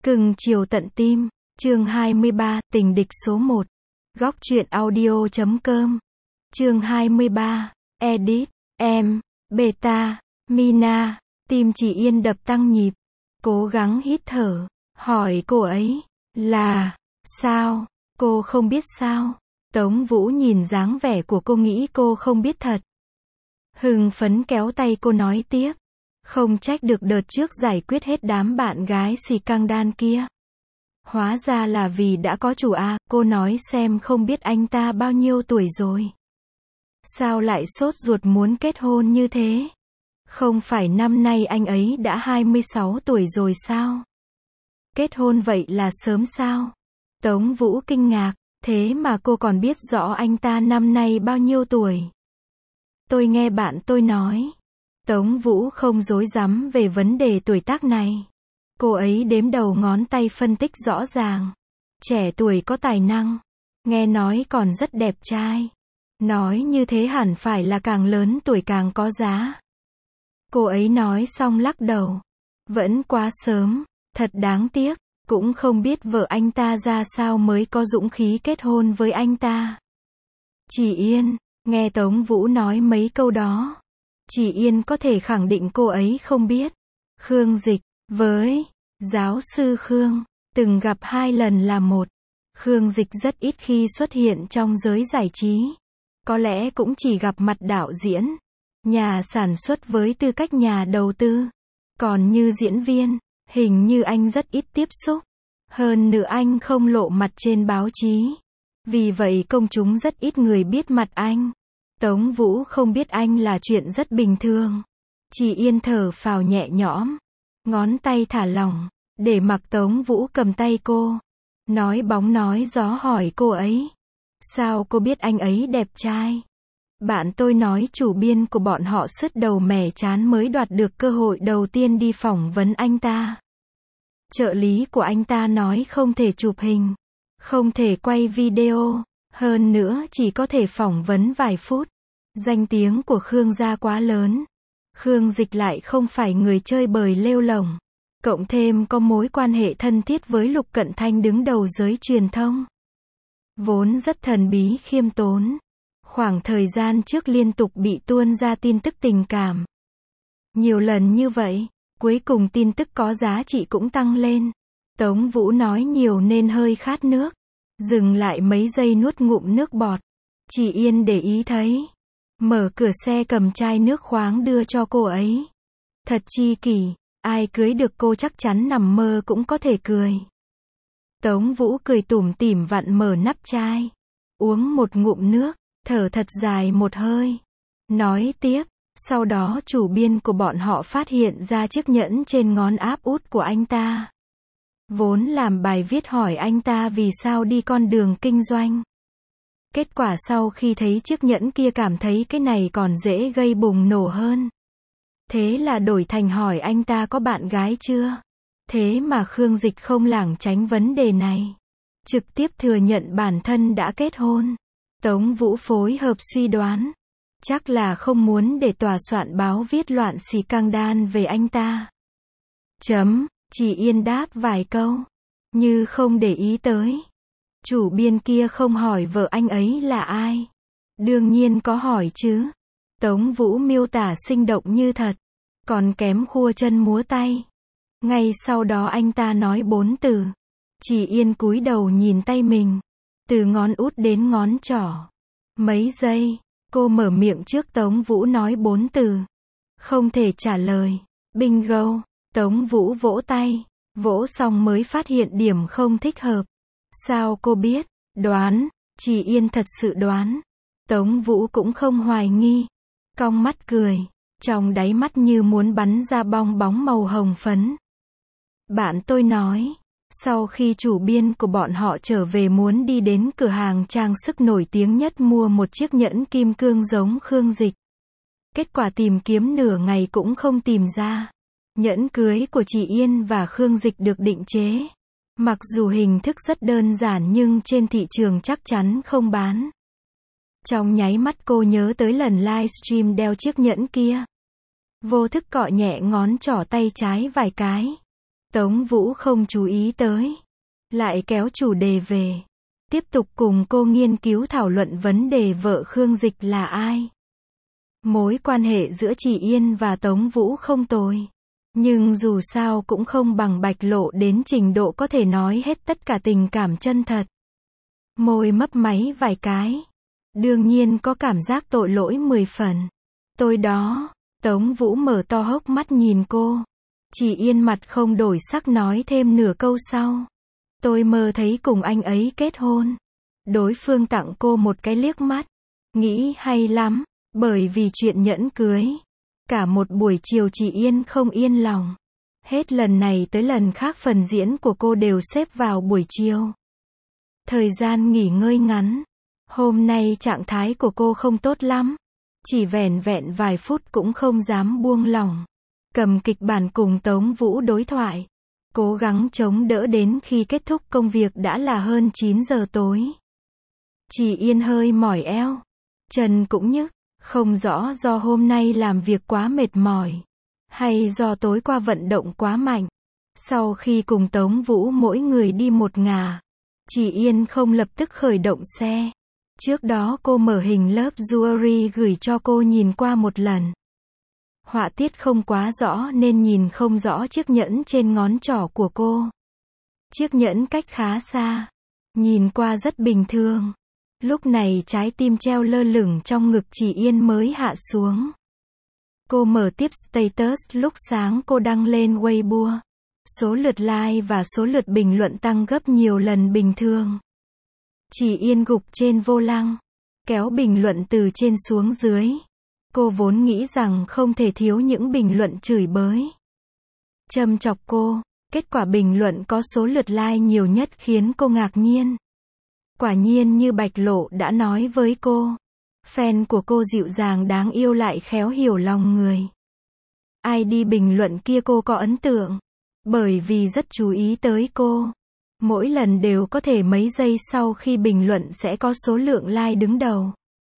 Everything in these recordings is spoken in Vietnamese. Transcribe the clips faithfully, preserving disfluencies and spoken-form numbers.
Cưng chiều tận tim, chương hai mươi ba, tình địch số một. Góc truyện audio chấm com. Chương hai mươi ba, edit, em, beta, Mina, tim chị Yên đập tăng nhịp. Cố gắng hít thở, hỏi cô ấy, là, sao, cô không biết sao? Tống Vũ nhìn dáng vẻ của cô nghĩ cô không biết thật. Hưng phấn kéo tay cô nói tiếp. Không trách được đợt trước giải quyết hết đám bạn gái xì căng đan kia. Hóa ra là vì đã có chủ à, cô nói xem không biết anh ta bao nhiêu tuổi rồi. Sao lại sốt ruột muốn kết hôn như thế? Không phải năm nay anh ấy đã hai mươi sáu tuổi rồi sao? Kết hôn vậy là sớm sao? Tống Vũ kinh ngạc, thế mà cô còn biết rõ anh ta năm nay bao nhiêu tuổi. Tôi nghe bạn tôi nói. Tống Vũ không dối rắm về vấn đề tuổi tác này. Cô ấy đếm đầu ngón tay phân tích rõ ràng. Trẻ tuổi có tài năng. Nghe nói còn rất đẹp trai. Nói như thế hẳn phải là càng lớn tuổi càng có giá. Cô ấy nói xong lắc đầu. Vẫn quá sớm, thật đáng tiếc. Cũng không biết vợ anh ta ra sao mới có dũng khí kết hôn với anh ta. Chị Yên, nghe Tống Vũ nói mấy câu đó. Chị Yên có thể khẳng định cô ấy không biết. Khương Dịch, với giáo sư Khương, từng gặp hai lần là một. Khương Dịch rất ít khi xuất hiện trong giới giải trí. Có lẽ cũng chỉ gặp mặt đạo diễn, nhà sản xuất với tư cách nhà đầu tư. Còn như diễn viên, hình như anh rất ít tiếp xúc. Hơn nữa anh không lộ mặt trên báo chí. Vì vậy công chúng rất ít người biết mặt anh. Tống Vũ không biết anh là chuyện rất bình thường. Chị Yên thở phào nhẹ nhõm. Ngón tay thả lỏng, để mặc Tống Vũ cầm tay cô. Nói bóng nói gió hỏi cô ấy. Sao cô biết anh ấy đẹp trai? Bạn tôi nói chủ biên của bọn họ sứt đầu mẻ chán mới đoạt được cơ hội đầu tiên đi phỏng vấn anh ta. Trợ lý của anh ta nói không thể chụp hình, không thể quay video, hơn nữa chỉ có thể phỏng vấn vài phút. Danh tiếng của Khương gia quá lớn. Khương Dịch lại không phải người chơi bời lêu lổng. Cộng thêm có mối quan hệ thân thiết với Lục Cận Thanh đứng đầu giới truyền thông. Vốn rất thần bí khiêm tốn. Khoảng thời gian trước liên tục bị tuôn ra tin tức tình cảm. Nhiều lần như vậy, cuối cùng tin tức có giá trị cũng tăng lên. Tống Vũ nói nhiều nên hơi khát nước. Dừng lại mấy giây nuốt ngụm nước bọt. Chị Yên để ý thấy. Mở cửa xe cầm chai nước khoáng đưa cho cô ấy. Thật chi kỷ, ai cưới được cô chắc chắn nằm mơ cũng có thể cười. Tống Vũ cười tủm tỉm vặn mở nắp chai. Uống một ngụm nước, thở thật dài một hơi. Nói tiếp, sau đó chủ biên của bọn họ phát hiện ra chiếc nhẫn trên ngón áp út của anh ta. Vốn làm bài viết hỏi anh ta vì sao đi con đường kinh doanh. Kết quả sau khi thấy chiếc nhẫn kia cảm thấy cái này còn dễ gây bùng nổ hơn. Thế là đổi thành hỏi anh ta có bạn gái chưa? Thế mà Khương Dịch không lảng tránh vấn đề này. Trực tiếp thừa nhận bản thân đã kết hôn. Tống Vũ phối hợp suy đoán. Chắc là không muốn để tòa soạn báo viết loạn xì căng đan về anh ta. Chấm, chị Yên đáp vài câu. Như không để ý tới. Chủ biên kia không hỏi vợ anh ấy là ai. Đương nhiên có hỏi chứ. Tống Vũ miêu tả sinh động như thật. Còn kém khua chân múa tay. Ngay sau đó anh ta nói bốn từ. Chị Yên cúi đầu nhìn tay mình. Từ ngón út đến ngón trỏ. Mấy giây, cô mở miệng trước Tống Vũ nói bốn từ. Không thể trả lời. Bingo. Tống Vũ vỗ tay. Vỗ xong mới phát hiện điểm không thích hợp. Sao cô biết? Đoán. Chị Yên thật sự đoán. Tống Vũ cũng không hoài nghi. Cong mắt cười. Trong đáy mắt như muốn bắn ra bong bóng màu hồng phấn. Bạn tôi nói. Sau khi chủ biên của bọn họ trở về muốn đi đến cửa hàng trang sức nổi tiếng nhất mua một chiếc nhẫn kim cương giống Khương Dịch. Kết quả tìm kiếm nửa ngày cũng không tìm ra. Nhẫn cưới của chị Yên và Khương Dịch được định chế. Mặc dù hình thức rất đơn giản nhưng trên thị trường chắc chắn không bán. Trong nháy mắt cô nhớ tới lần livestream đeo chiếc nhẫn kia. Vô thức cọ nhẹ ngón trỏ tay trái vài cái. Tống Vũ không chú ý tới. Lại kéo chủ đề về. Tiếp tục cùng cô nghiên cứu thảo luận vấn đề vợ Khương Dịch là ai. Mối quan hệ giữa Chỉ Yên và Tống Vũ không tồi. Nhưng dù sao cũng không bằng Bạch Lộ đến trình độ có thể nói hết tất cả tình cảm chân thật. Môi mấp máy vài cái. Đương nhiên có cảm giác tội lỗi mười phần. Tôi đó. Tống Vũ mở to hốc mắt nhìn cô. Chỉ Yên mặt không đổi sắc nói thêm nửa câu sau. Tôi mơ thấy cùng anh ấy kết hôn. Đối phương tặng cô một cái liếc mắt. Nghĩ hay lắm, bởi vì chuyện nhẫn cưới. Cả một buổi chiều Chỉ Yên không yên lòng. Hết lần này tới lần khác phần diễn của cô đều xếp vào buổi chiều. Thời gian nghỉ ngơi ngắn. Hôm nay trạng thái của cô không tốt lắm. Chỉ vẻn vẹn vài phút cũng không dám buông lỏng. Cầm kịch bản cùng Tống Vũ đối thoại. Cố gắng chống đỡ đến khi kết thúc công việc đã là hơn chín giờ tối. Chỉ Yên hơi mỏi eo. Chân cũng nhức. Không rõ do hôm nay làm việc quá mệt mỏi. Hay do tối qua vận động quá mạnh. Sau khi cùng Tống Vũ mỗi người đi một ngả. Chỉ Yên không lập tức khởi động xe. Trước đó cô mở hình lớp jewelry gửi cho cô nhìn qua một lần. Họa tiết không quá rõ nên nhìn không rõ chiếc nhẫn trên ngón trỏ của cô. Chiếc nhẫn cách khá xa. Nhìn qua rất bình thường. Lúc này trái tim treo lơ lửng trong ngực Chỉ Yên mới hạ xuống. Cô mở tiếp status lúc sáng cô đăng lên Weibo. Số lượt like và số lượt bình luận tăng gấp nhiều lần bình thường. Chỉ Yên gục trên vô lăng. Kéo bình luận từ trên xuống dưới. Cô vốn nghĩ rằng không thể thiếu những bình luận chửi bới. Châm chọc cô. Kết quả bình luận có số lượt like nhiều nhất khiến cô ngạc nhiên. Quả nhiên như Bạch Lộ đã nói với cô. Fan của cô dịu dàng đáng yêu lại khéo hiểu lòng người. Ai đi bình luận kia cô có ấn tượng. Bởi vì rất chú ý tới cô. Mỗi lần đều có thể mấy giây sau khi bình luận sẽ có số lượng like đứng đầu.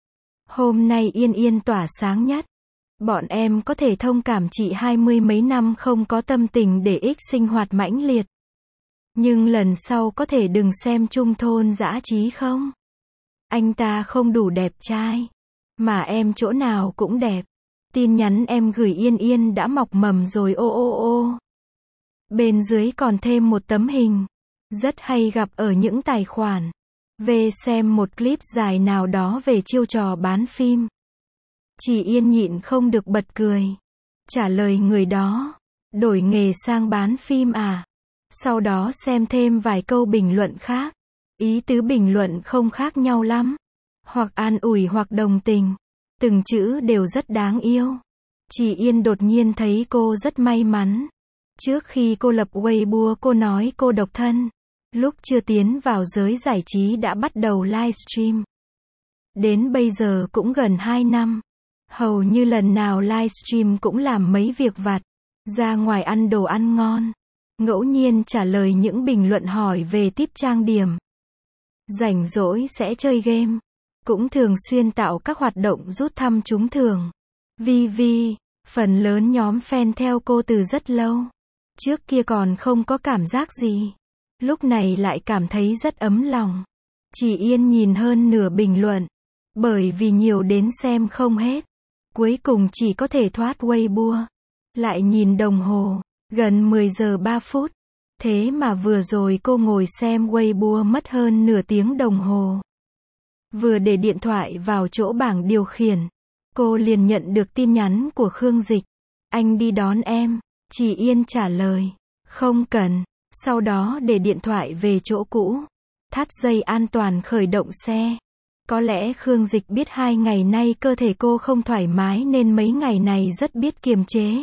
Hôm nay Yên Yên tỏa sáng nhất. Bọn em có thể thông cảm chị hai mươi mấy năm không có tâm tình để ích sinh hoạt mãnh liệt. Nhưng lần sau có thể đừng xem Trung Thôn dã trí không? Anh ta không đủ đẹp trai. Mà em chỗ nào cũng đẹp. Tin nhắn em gửi Yên Yên đã mọc mầm rồi ô ô ô. Bên dưới còn thêm một tấm hình. Rất hay gặp ở những tài khoản. Về xem một clip dài nào đó về chiêu trò bán phim. Chỉ Yên nhịn không được bật cười. Trả lời người đó. Đổi nghề sang bán phim à? Sau đó xem thêm vài câu bình luận khác. Ý tứ bình luận không khác nhau lắm. Hoặc an ủi hoặc đồng tình. Từng chữ đều rất đáng yêu. Chỉ Yên đột nhiên thấy cô rất may mắn. Trước khi cô lập Weibo cô nói cô độc thân. Lúc chưa tiến vào giới giải trí đã bắt đầu livestream. Đến bây giờ cũng gần hai năm. Hầu như lần nào livestream cũng làm mấy việc vặt. Ra ngoài ăn đồ ăn ngon. Ngẫu nhiên trả lời những bình luận hỏi về tiếp trang điểm. Rảnh rỗi sẽ chơi game. Cũng thường xuyên tạo các hoạt động rút thăm trúng thưởng. vê vê, phần lớn nhóm fan theo cô từ rất lâu. Trước kia còn không có cảm giác gì. Lúc này lại cảm thấy rất ấm lòng. Chỉ Yên nhìn hơn nửa bình luận. Bởi vì nhiều đến xem không hết. Cuối cùng chỉ có thể thoát Weibo. Lại nhìn đồng hồ. Gần mười giờ ba phút. Thế mà vừa rồi cô ngồi xem Weibo mất hơn nửa tiếng đồng hồ. Vừa để điện thoại vào chỗ bảng điều khiển. Cô liền nhận được tin nhắn của Khương Dịch. Anh đi đón em. Chỉ Yên trả lời. Không cần. Sau đó để điện thoại về chỗ cũ. Thắt dây an toàn khởi động xe. Có lẽ Khương Dịch biết hai ngày nay cơ thể cô không thoải mái nên mấy ngày này rất biết kiềm chế.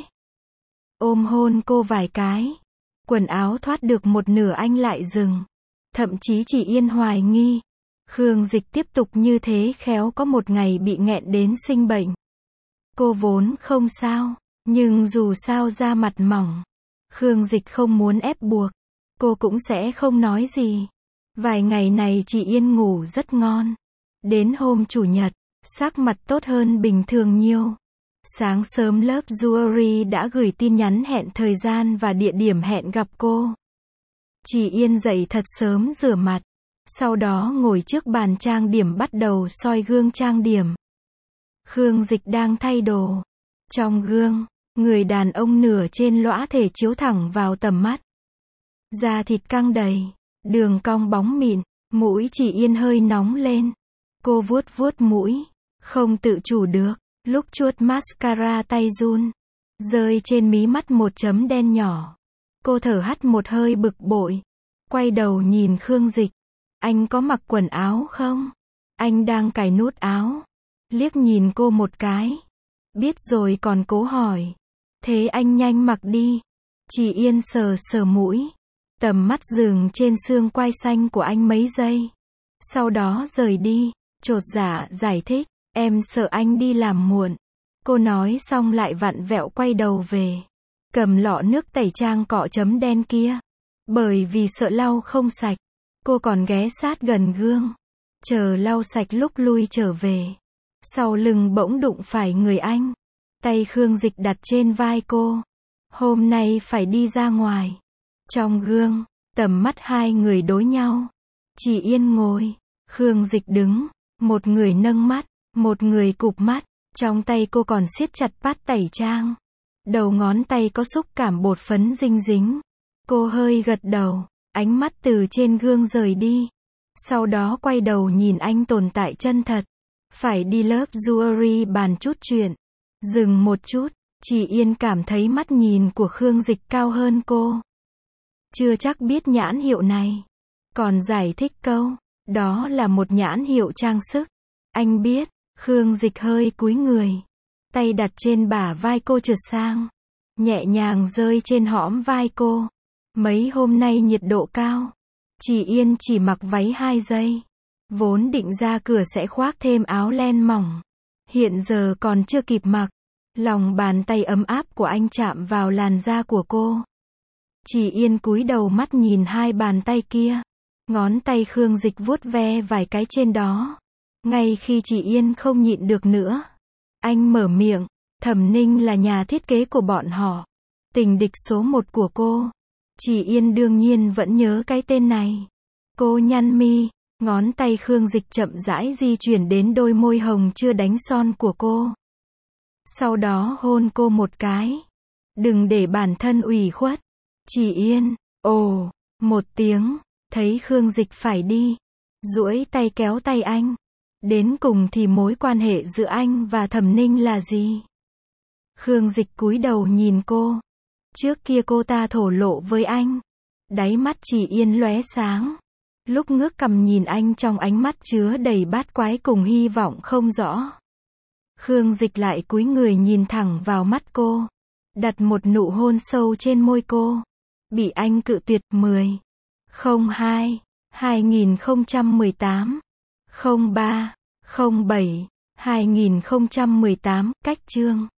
Ôm hôn cô vài cái. Quần áo thoát được một nửa anh lại dừng. Thậm chí Chỉ Yên hoài nghi. Khương Dịch tiếp tục như thế khéo có một ngày bị nghẹn đến sinh bệnh. Cô vốn không sao. Nhưng dù sao da mặt mỏng. Khương Dịch không muốn ép buộc. Cô cũng sẽ không nói gì. Vài ngày này Chỉ Yên ngủ rất ngon. Đến hôm chủ nhật, sắc mặt tốt hơn bình thường nhiều. Sáng sớm lớp Jewelry đã gửi tin nhắn hẹn thời gian và địa điểm hẹn gặp cô. Chị Yên dậy thật sớm rửa mặt. Sau đó ngồi trước bàn trang điểm bắt đầu soi gương trang điểm. Khương Dịch đang thay đồ. Trong gương, người đàn ông nửa trên lõa thể chiếu thẳng vào tầm mắt. Da thịt căng đầy, đường cong bóng mịn, mũi chị Yên hơi nóng lên. Cô vuốt vuốt mũi, không tự chủ được, lúc chuốt mascara tay run, rơi trên mí mắt một chấm đen nhỏ. Cô thở hắt một hơi bực bội, quay đầu nhìn Khương Dịch. Anh có mặc quần áo không? Anh đang cài nút áo. Liếc nhìn cô một cái. Biết rồi còn cố hỏi. Thế anh nhanh mặc đi. Chị Yên sờ sờ mũi. Tầm mắt dừng trên xương quai xanh của anh mấy giây. Sau đó rời đi. Chột dạ giải thích. Em sợ anh đi làm muộn. Cô nói xong lại vặn vẹo quay đầu về. Cầm lọ nước tẩy trang cọ chấm đen kia. Bởi vì sợ lau không sạch. Cô còn ghé sát gần gương. Chờ lau sạch lúc lui trở về. Sau lưng bỗng đụng phải người anh. Tay Khương Dịch đặt trên vai cô. Hôm nay phải đi ra ngoài. Trong gương, tầm mắt hai người đối nhau. Chị Yên ngồi, Khương Dịch đứng. Một người nâng mắt, một người cụp mắt. Trong tay cô còn siết chặt pát tẩy trang. Đầu ngón tay có xúc cảm bột phấn dinh dính. Cô hơi gật đầu. Ánh mắt từ trên gương rời đi. Sau đó quay đầu nhìn anh tồn tại chân thật. Phải đi lớp Jewelry bàn chút chuyện. Dừng một chút, chị Yên cảm thấy mắt nhìn của Khương Dịch cao hơn cô. Chưa chắc biết nhãn hiệu này. Còn giải thích câu, đó là một nhãn hiệu trang sức. Anh biết, Khương Dịch hơi cúi người. Tay đặt trên bả vai cô trượt sang. Nhẹ nhàng rơi trên hõm vai cô. Mấy hôm nay nhiệt độ cao. Chị Yên chỉ mặc váy hai giây. Vốn định ra cửa sẽ khoác thêm áo len mỏng. Hiện giờ còn chưa kịp mặc. Lòng bàn tay ấm áp của anh chạm vào làn da của cô. Chị Yên cúi đầu mắt nhìn hai bàn tay kia. Ngón tay Khương Dịch vuốt ve vài cái trên đó. Ngay khi chị Yên không nhịn được nữa. Anh mở miệng. Thẩm Ninh là nhà thiết kế của bọn họ. Tình địch số một của cô. Chị Yên đương nhiên vẫn nhớ cái tên này. Cô nhăn mi, ngón tay Khương Dịch chậm rãi di chuyển đến đôi môi hồng chưa đánh son của cô. Sau đó hôn cô một cái. Đừng để bản thân ủy khuất. Chị Yên, ồ, một tiếng, thấy Khương Dịch phải đi. Duỗi tay kéo tay anh. Đến cùng thì mối quan hệ giữa anh và Thẩm Ninh là gì? Khương Dịch cúi đầu nhìn cô. Trước kia cô ta thổ lộ với anh. Đáy mắt chị Yên lóe sáng. Lúc ngước cằm nhìn anh trong ánh mắt chứa đầy bát quái cùng hy vọng không rõ. Khương Dịch lại cúi người nhìn thẳng vào mắt cô. Đặt một nụ hôn sâu trên môi cô. Bị anh cự tuyệt. Mười không hai hai nghìn không trăm mười tám không ba không bảy hai nghìn không trăm mười tám. Cách chương